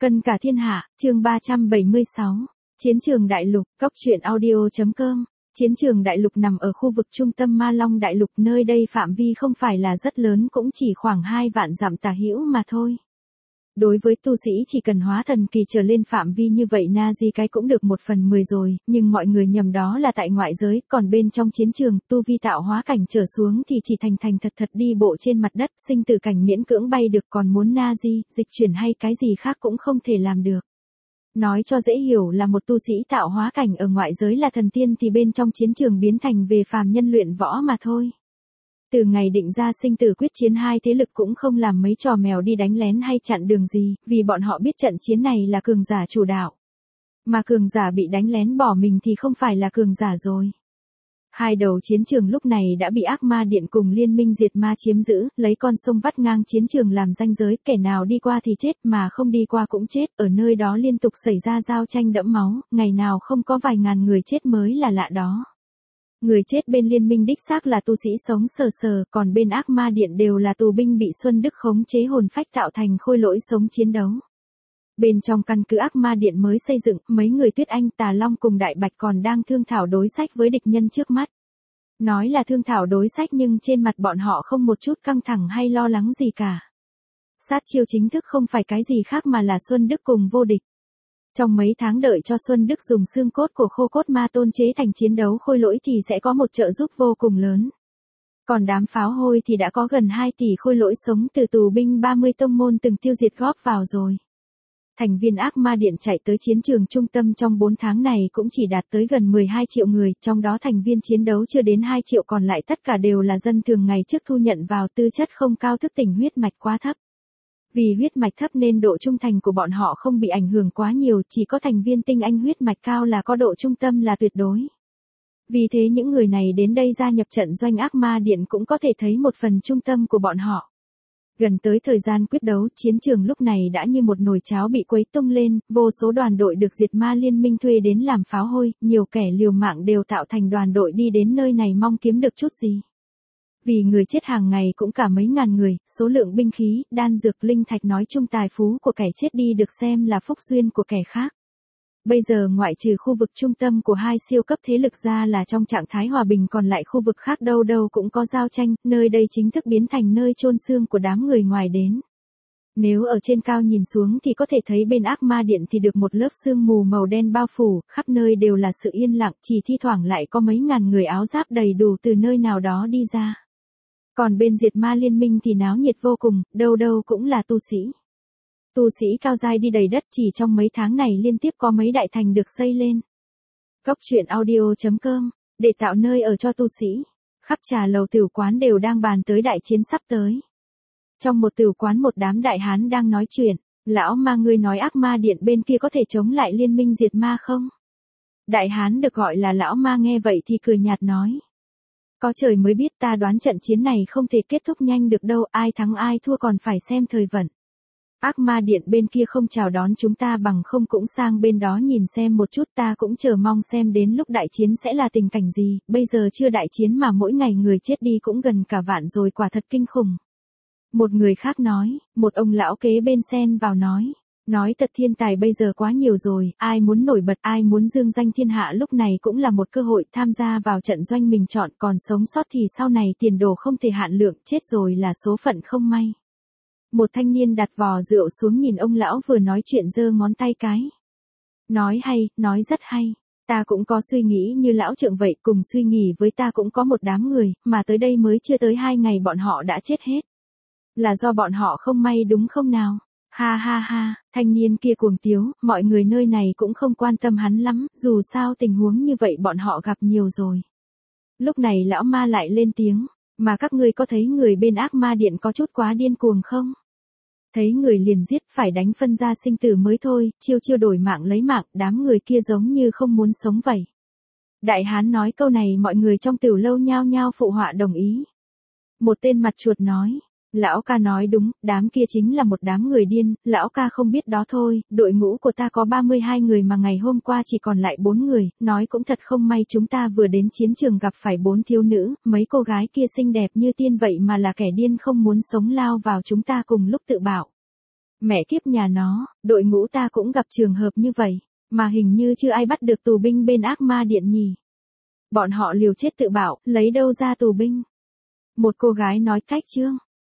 Cân cả thiên hạ, chương 376. Chiến trường đại lục, góc truyện audio.com. Chiến trường đại lục nằm ở khu vực trung tâm Ma Long đại lục, nơi đây phạm vi không phải là rất lớn, cũng chỉ khoảng 2 vạn dặm tả hữu mà thôi. Đối với tu sĩ chỉ cần hóa thần kỳ trở lên phạm vi như vậy Nazi cái cũng được 1/10 rồi, nhưng mọi người nhầm đó là tại ngoại giới, còn bên trong chiến trường, tu vi tạo hóa cảnh trở xuống thì chỉ thành thật đi bộ trên mặt đất, sinh tử cảnh miễn cưỡng bay được, còn muốn Nazi, dịch chuyển hay cái gì khác cũng không thể làm được. Nói cho dễ hiểu là một tu sĩ tạo hóa cảnh ở ngoại giới là thần tiên thì bên trong chiến trường biến thành về phàm nhân luyện võ mà thôi. Từ ngày định ra sinh tử quyết chiến, hai thế lực cũng không làm mấy trò mèo đi đánh lén hay chặn đường gì, vì bọn họ biết trận chiến này là cường giả chủ đạo. Mà cường giả bị đánh lén bỏ mình thì không phải là cường giả rồi. Hai đầu chiến trường lúc này đã bị ác ma điện cùng liên minh diệt ma chiếm giữ, lấy con sông vắt ngang chiến trường làm ranh giới, kẻ nào đi qua thì chết mà không đi qua cũng chết, ở nơi đó liên tục xảy ra giao tranh đẫm máu, ngày nào không có vài ngàn người chết mới là lạ đó. Người chết bên liên minh đích xác là tu sĩ sống sờ, còn bên ác ma điện đều là tù binh bị Xuân Đức khống chế hồn phách tạo thành khôi lỗi sống chiến đấu. Bên trong căn cứ ác ma điện mới xây dựng, mấy người Tuyết Anh, Tà Long cùng Đại Bạch còn đang thương thảo đối sách với địch nhân trước mắt. Nói là thương thảo đối sách nhưng trên mặt bọn họ không một chút căng thẳng hay lo lắng gì cả. Sát chiêu chính thức không phải cái gì khác mà là Xuân Đức cùng vô địch. Trong mấy tháng đợi cho Xuân Đức dùng xương cốt của khô cốt ma tôn chế thành chiến đấu khôi lỗi thì sẽ có một trợ giúp vô cùng lớn. Còn đám pháo hôi thì đã có gần 2 tỷ khôi lỗi sống từ tù binh 30 tông môn từng tiêu diệt góp vào rồi. Thành viên ác ma điện chạy tới chiến trường trung tâm trong 4 tháng này cũng chỉ đạt tới gần 12 triệu người, trong đó thành viên chiến đấu chưa đến 2 triệu, còn lại tất cả đều là dân thường ngày trước thu nhận vào, tư chất không cao, thức tỉnh huyết mạch quá thấp. Vì huyết mạch thấp nên độ trung thành của bọn họ không bị ảnh hưởng quá nhiều, chỉ có thành viên tinh anh huyết mạch cao là có độ trung tâm là tuyệt đối. Vì thế những người này đến đây gia nhập trận doanh ác ma điện cũng có thể thấy một phần trung tâm của bọn họ. Gần tới thời gian quyết đấu, chiến trường lúc này đã như một nồi cháo bị quấy tung lên, vô số đoàn đội được diệt ma liên minh thuê đến làm pháo hôi, nhiều kẻ liều mạng đều tạo thành đoàn đội đi đến nơi này mong kiếm được chút gì. Vì người chết hàng ngày cũng cả mấy ngàn người, số lượng binh khí, đan dược, linh thạch nói chung tài phú của kẻ chết đi được xem là phúc duyên của kẻ khác. Bây giờ ngoại trừ khu vực trung tâm của hai siêu cấp thế lực ra là trong trạng thái hòa bình, còn lại khu vực khác đâu đâu cũng có giao tranh, nơi đây chính thức biến thành nơi chôn xương của đám người ngoài đến. Nếu ở trên cao nhìn xuống thì có thể thấy bên ác ma điện thì được một lớp sương mù màu đen bao phủ, khắp nơi đều là sự yên lặng, chỉ thi thoảng lại có mấy ngàn người áo giáp đầy đủ từ nơi nào đó đi ra. Còn bên diệt ma liên minh thì náo nhiệt vô cùng, đâu đâu cũng là tu sĩ. Tu sĩ cao giai đi đầy đất, chỉ trong mấy tháng này liên tiếp có mấy đại thành được xây lên. Góc truyện audio.com, để tạo nơi ở cho tu sĩ. Khắp trà lầu tiểu quán đều đang bàn tới đại chiến sắp tới. Trong một tiểu quán một đám đại hán đang nói chuyện, lão ma ngươi nói ác ma điện bên kia có thể chống lại liên minh diệt ma không? Đại hán được gọi là lão ma nghe vậy thì cười nhạt nói. Có trời mới biết, ta đoán trận chiến này không thể kết thúc nhanh được đâu, ai thắng ai thua còn phải xem thời vận. Ác ma điện bên kia không chào đón chúng ta, bằng không cũng sang bên đó nhìn xem một chút, ta cũng chờ mong xem đến lúc đại chiến sẽ là tình cảnh gì, bây giờ chưa đại chiến mà mỗi ngày người chết đi cũng gần cả vạn rồi, quả thật kinh khủng. Một người khác nói, một ông lão kế bên xen vào nói thật thiên tài bây giờ quá nhiều rồi, ai muốn nổi bật, ai muốn dương danh thiên hạ lúc này cũng là một cơ hội, tham gia vào trận doanh mình chọn, còn sống sót thì sau này tiền đồ không thể hạn lượng, chết rồi là số phận không may. Một thanh niên đặt vò rượu xuống nhìn ông lão vừa nói chuyện giơ ngón tay cái. Nói hay, nói rất hay. Ta cũng có suy nghĩ như lão trượng vậy, cùng suy nghĩ với ta cũng có một đám người, mà tới đây mới chưa tới 2 ngày bọn họ đã chết hết. Là do bọn họ không may đúng không nào? Ha ha ha, thanh niên kia cuồng tiếu, mọi người nơi này cũng không quan tâm hắn lắm, dù sao tình huống như vậy bọn họ gặp nhiều rồi. Lúc này lão ma lại lên tiếng, mà các ngươi có thấy người bên ác ma điện có chút quá điên cuồng không? Thấy người liền giết, phải đánh phân ra sinh tử mới thôi, chiêu đổi mạng lấy mạng, đám người kia giống như không muốn sống vậy. Đại hán nói câu này mọi người trong tiểu lâu nhao nhao phụ họa đồng ý. Một tên mặt chuột nói, lão ca nói đúng, đám kia chính là một đám người điên, lão ca không biết đó thôi, đội ngũ của ta có 32 người mà ngày hôm qua chỉ còn lại 4 người, nói cũng thật không may chúng ta vừa đến chiến trường gặp phải 4 thiếu nữ, mấy cô gái kia xinh đẹp như tiên vậy mà là kẻ điên không muốn sống lao vào chúng ta cùng lúc tự bảo. Mẹ kiếp nhà nó, đội ngũ ta cũng gặp trường hợp như vậy, mà hình như chưa ai bắt được tù binh bên ác ma điện nhỉ. Bọn họ liều chết tự bảo, lấy đâu ra tù binh. Một cô gái nói cách chương.